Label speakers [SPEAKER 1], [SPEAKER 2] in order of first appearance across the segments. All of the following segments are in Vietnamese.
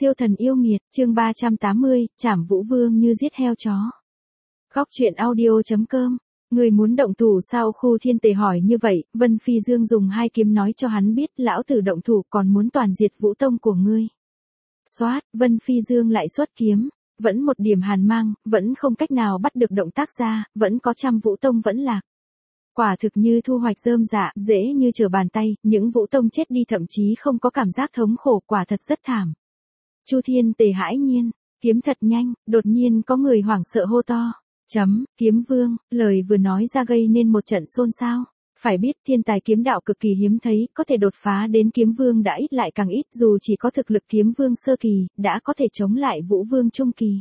[SPEAKER 1] Siêu thần yêu nghiệt, chương 380, trảm Vũ Vương như giết heo chó. Góc truyện audio.com. Người muốn động thủ sao? Khu Thiên Tề hỏi như vậy, Vân Phi Dương dùng hai kiếm nói cho hắn biết lão tử động thủ còn muốn toàn diệt Vũ Tông của ngươi. Xoát, Vân Phi Dương lại xuất kiếm, vẫn một điểm hàn mang, vẫn không cách nào bắt được động tác ra, vẫn có trăm Vũ Tông vẫn lạc. Quả thực như thu hoạch rơm rạ, dễ như trở bàn tay, những Vũ Tông chết đi thậm chí không có cảm giác thống khổ, quả thật rất thảm. Chu Thiên Tề hãi nhiên, kiếm thật nhanh, đột nhiên có người hoảng sợ hô to. Kiếm vương, lời vừa nói ra gây nên một trận xôn xao. Phải biết thiên tài kiếm đạo cực kỳ hiếm thấy, có thể đột phá đến kiếm vương đã ít lại càng ít, dù chỉ có thực lực kiếm vương sơ kỳ, đã có thể chống lại Vũ Vương trung kỳ.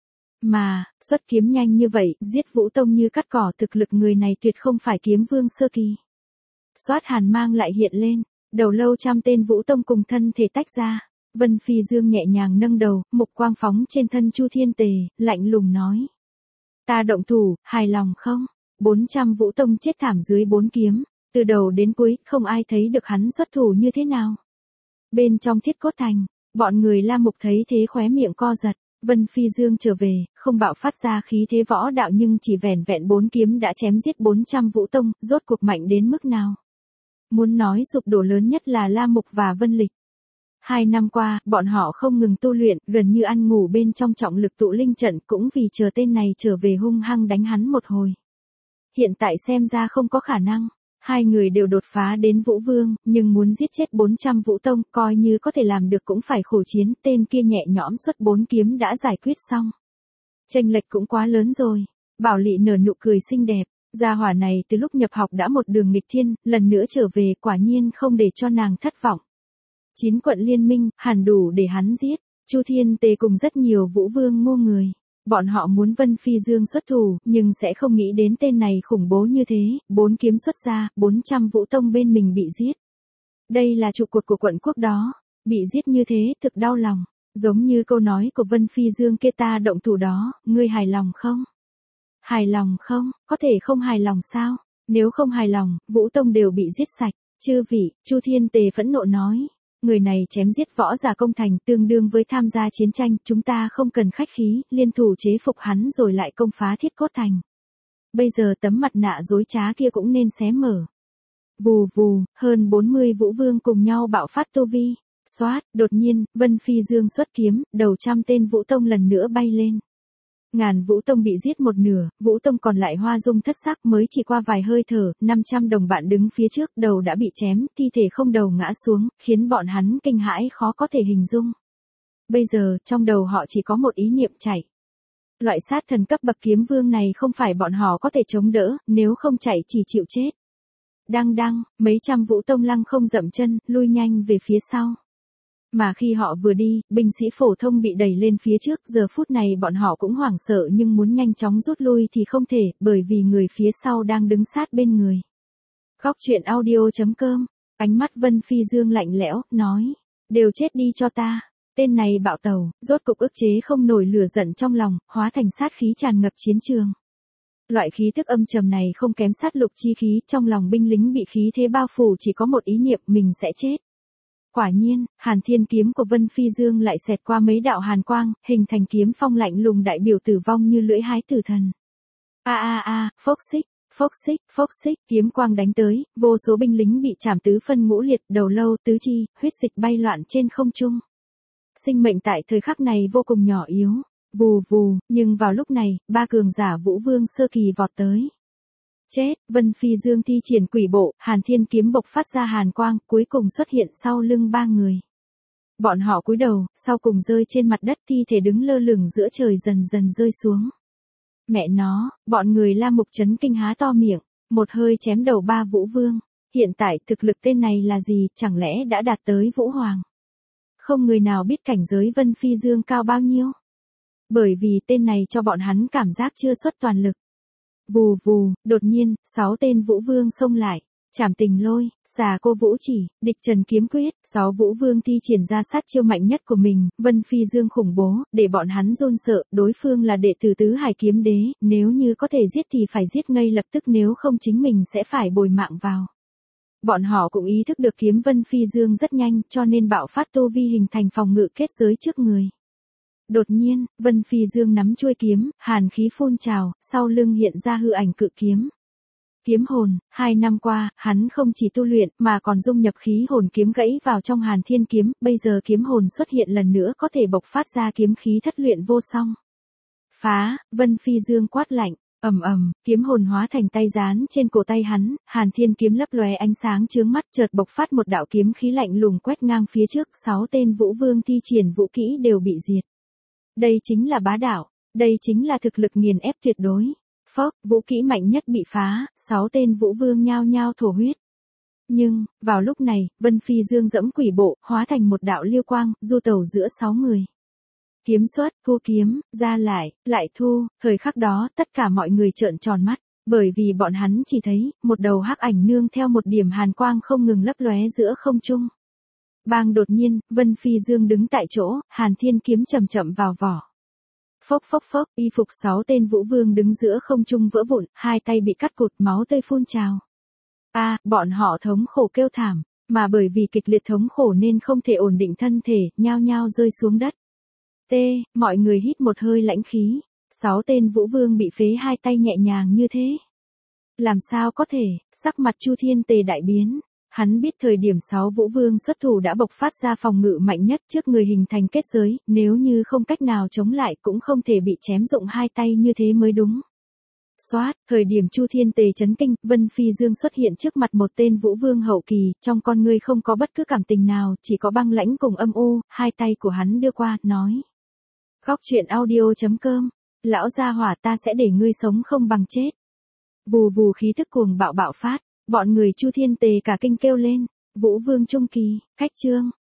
[SPEAKER 1] Mà, xuất kiếm nhanh như vậy, giết Vũ Tông như cắt cỏ, thực lực người này tuyệt không phải kiếm vương sơ kỳ. Xoát hàn mang lại hiện lên, đầu lâu trăm tên Vũ Tông cùng thân thể tách ra. Vân Phi Dương nhẹ nhàng nâng đầu, mục quang phóng trên thân Chu Thiên Tề, lạnh lùng nói. Ta động thủ, hài lòng không? 400 Vũ Tông chết thảm dưới 4 kiếm, từ đầu đến cuối, không ai thấy được hắn xuất thủ như thế nào. Bên trong Thiết Cốt Thành, bọn người La Mục thấy thế khóe miệng co giật. Vân Phi Dương trở về, không bạo phát ra khí thế võ đạo nhưng chỉ vẻn vẹn 4 kiếm đã chém giết 400 Vũ Tông, rốt cuộc mạnh đến mức nào? Muốn nói sụp đổ lớn nhất là La Mục và Vân Lịch. 2 năm qua, bọn họ không ngừng tu luyện, gần như ăn ngủ bên trong trọng lực tụ linh trận, cũng vì chờ tên này trở về hung hăng đánh hắn một hồi. Hiện tại xem ra không có khả năng. Hai người đều đột phá đến Vũ Vương, nhưng muốn giết chết 400 Vũ Tông, coi như có thể làm được cũng phải khổ chiến, tên kia nhẹ nhõm xuất 4 kiếm đã giải quyết xong. Chênh lệch cũng quá lớn rồi. Bảo Lị nở nụ cười xinh đẹp, gia hỏa này từ lúc nhập học đã một đường nghịch thiên, lần nữa trở về quả nhiên không để cho nàng thất vọng. 9 quận liên minh, hẳn đủ để hắn giết. Chu Thiên Tề cùng rất nhiều Vũ Vương ngô người. Bọn họ muốn Vân Phi Dương xuất thủ, nhưng sẽ không nghĩ đến tên này khủng bố như thế, 4 kiếm xuất ra, 400 Vũ Tông bên mình bị giết. Đây là trụ cột của quận quốc đó, bị giết như thế thực đau lòng, giống như câu nói của Vân Phi Dương kia, ta động thủ đó, ngươi hài lòng không? Hài lòng không? Có thể không hài lòng sao? Nếu không hài lòng, Vũ Tông đều bị giết sạch. Chư vị, Chu Thiên Tề phẫn nộ nói. Người này chém giết võ giả công thành tương đương với tham gia chiến tranh, chúng ta không cần khách khí, liên thủ chế phục hắn rồi lại công phá Thiết Cốt Thành. Bây giờ tấm mặt nạ dối trá kia cũng nên xé mở. Vù vù, hơn 40 Vũ Vương cùng nhau bạo phát tu vi. Xoát, đột nhiên, Vân Phi Dương xuất kiếm, đầu trăm tên Vũ Tông lần nữa bay lên. Ngàn Vũ Tông bị giết một nửa, Vũ Tông còn lại hoa dung thất sắc, mới chỉ qua vài hơi thở, 500 đồng bạn đứng phía trước, đầu đã bị chém, thi thể không đầu ngã xuống, khiến bọn hắn kinh hãi khó có thể hình dung. Bây giờ, trong đầu họ chỉ có một ý niệm chạy. Loại sát thần cấp bậc kiếm vương này không phải bọn họ có thể chống đỡ, nếu không chạy chỉ chịu chết. Đăng, mấy trăm Vũ Tông lăng không dậm chân, lui nhanh về phía sau. Mà khi họ vừa đi, binh sĩ phổ thông bị đẩy lên phía trước, giờ phút này bọn họ cũng hoảng sợ nhưng muốn nhanh chóng rút lui thì không thể, bởi vì người phía sau đang đứng sát bên người. Góc truyện audio.com, ánh mắt Vân Phi Dương lạnh lẽo, nói, đều chết đi cho ta. Tên này bạo tẩu, rốt cục ức chế không nổi lửa giận trong lòng, hóa thành sát khí tràn ngập chiến trường. Loại khí tức âm trầm này không kém sát lục chi khí, trong lòng binh lính bị khí thế bao phủ chỉ có một ý niệm, mình sẽ chết. Quả nhiên, Hàn Thiên kiếm của Vân Phi Dương lại xẹt qua mấy đạo hàn quang, hình thành kiếm phong lạnh lùng đại biểu tử vong như lưỡi hái tử thần. Phốc xích, kiếm quang đánh tới, vô số binh lính bị chảm tứ phân ngũ liệt, đầu lâu, tứ chi, huyết dịch bay loạn trên không trung. Sinh mệnh tại thời khắc này vô cùng nhỏ yếu. Vù vù, nhưng vào lúc này, 3 cường giả Vũ Vương sơ kỳ vọt tới. Chết, Vân Phi Dương thi triển quỷ bộ, Hàn Thiên kiếm bộc phát ra hàn quang, cuối cùng xuất hiện sau lưng 3 người. Bọn họ cúi đầu, sau cùng rơi trên mặt đất, thi thể đứng lơ lửng giữa trời dần dần rơi xuống. Mẹ nó, bọn người La Mục chấn kinh há to miệng, một hơi chém đầu 3 Vũ Vương. Hiện tại thực lực tên này là gì, chẳng lẽ đã đạt tới Vũ Hoàng? Không người nào biết cảnh giới Vân Phi Dương cao bao nhiêu. Bởi vì tên này cho bọn hắn cảm giác chưa xuất toàn lực. Vù vù, đột nhiên, 6 tên Vũ Vương xông lại. Trảm Tình Lôi, Xà Cô Vũ Chỉ, Địch Trần Kiếm Quyết, 6 Vũ Vương thi triển ra sát chiêu mạnh nhất của mình, Vân Phi Dương khủng bố, để bọn hắn run sợ, đối phương là đệ tử Tứ Hải Kiếm Đế, nếu như có thể giết thì phải giết ngay lập tức, nếu không chính mình sẽ phải bồi mạng vào. Bọn họ cũng ý thức được kiếm Vân Phi Dương rất nhanh, cho nên bạo phát tu vi hình thành phòng ngự kết giới trước người. Đột nhiên, Vân Phi Dương nắm chuôi kiếm, hàn khí phun trào, sau lưng hiện ra hư ảnh cự kiếm. Kiếm hồn, 2 năm qua, hắn không chỉ tu luyện, mà còn dung nhập khí hồn kiếm gãy vào trong Hàn Thiên kiếm, bây giờ kiếm hồn xuất hiện lần nữa có thể bộc phát ra kiếm khí thất luyện vô song. Phá, Vân Phi Dương quát lạnh, ầm ầm, kiếm hồn hóa thành tay gián trên cổ tay hắn, Hàn Thiên kiếm lấp lóe ánh sáng chướng mắt, chợt bộc phát một đạo kiếm khí lạnh lùng quét ngang phía trước, 6 tên Vũ Vương thi triển vũ kỹ đều bị diệt. Đây chính là bá đạo, đây chính là thực lực nghiền ép tuyệt đối. Phốc, vũ kỹ mạnh nhất bị phá, 6 tên Vũ Vương nhao nhao thổ huyết. Nhưng, vào lúc này, Vân Phi Dương dẫm quỷ bộ, hóa thành một đạo liêu quang, du tẩu giữa 6 người. Kiếm xuất, thu kiếm, ra lại thu, thời khắc đó, tất cả mọi người trợn tròn mắt, bởi vì bọn hắn chỉ thấy, một đầu hắc ảnh nương theo một điểm hàn quang không ngừng lấp lóe giữa không trung. Bang đột nhiên, Vân Phi Dương đứng tại chỗ, Hàn Thiên kiếm chậm chậm vào vỏ. Phốc phốc phốc, y phục 6 tên Vũ Vương đứng giữa không trung vỡ vụn, 2 tay bị cắt cụt, máu tươi phun trào. Bọn họ thống khổ kêu thảm, mà bởi vì kịch liệt thống khổ nên không thể ổn định thân thể, nhao nhao rơi xuống đất. Mọi người hít một hơi lãnh khí, 6 tên Vũ Vương bị phế 2 tay nhẹ nhàng như thế. Làm sao có thể, sắc mặt Chu Thiên Tề đại biến. Hắn biết thời điểm 6 Vũ Vương xuất thủ đã bộc phát ra phòng ngự mạnh nhất trước người hình thành kết giới, nếu như không cách nào chống lại cũng không thể bị chém rụng 2 tay như thế mới đúng. Xoát, thời điểm Chu Thiên Tề chấn kinh, Vân Phi Dương xuất hiện trước mặt một tên Vũ Vương hậu kỳ, trong con ngươi không có bất cứ cảm tình nào, chỉ có băng lãnh cùng âm u, 2 tay của hắn đưa qua, nói. Khóc chuyện audio.com, lão gia hỏa ta sẽ để ngươi sống không bằng chết. Vù vù khí thức cuồng bạo bạo phát. Bọn người Chu Thiên Tề cả kinh kêu lên, Vũ Vương trung kỳ, khách trương,